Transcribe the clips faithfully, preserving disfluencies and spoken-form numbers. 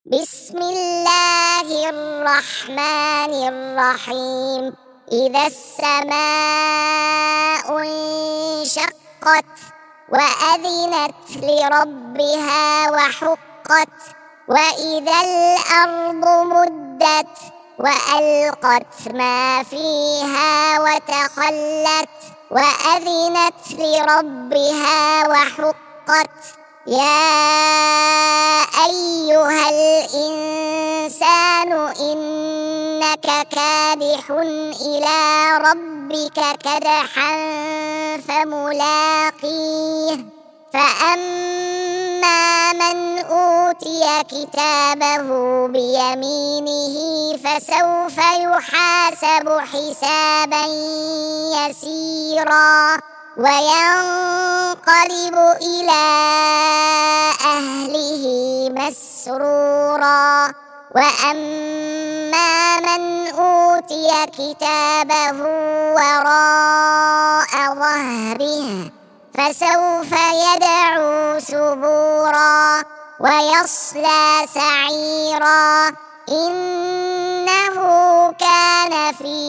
بسم الله الرحمن الرحيم. إذا السماء انشقت وأذنت لربها وحقت، وإذا الأرض مدت وألقت ما فيها وتخلت وأذنت لربها وحقت. يا أيها الإنسان إنك كادح إلى ربك كدحا فملاقيه. فأما من أوتي كتابه بيمينه فسوف يحاسب حسابا يسيرا وينقلب إلى أهله مسرورا. وأما من أوتي كتابه وراء ظهره فسوف يدعو ثبورا ويصلى سعيرا، إنه كان في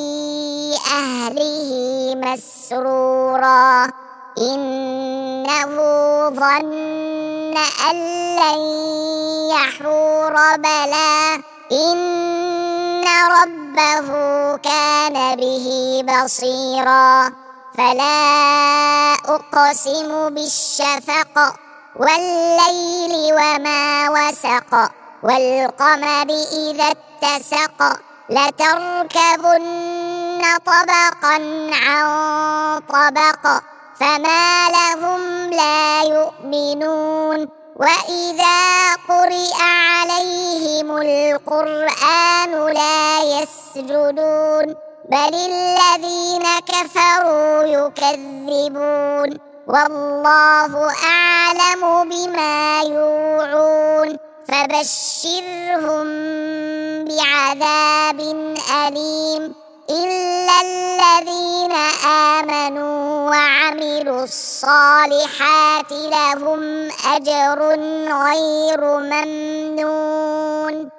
أهله مسرورا، إنه ظن أن لن يحور بلى إن ربه كان به بصيرا. فلا أقسم بالشفق والليل وما وسق والقمر إذا اتسق لتركبن طبقا عن طبق فما لهم لا يؤمنون. وإذا قرئ عليهم القرآن لا يسجدون بل الذين كفروا يكذبون والله أعلم بما يوعون. فبشرهم بعذاب أليم إلا الذين آمنوا وعملوا الصالحات لهم أجر غير ممنون.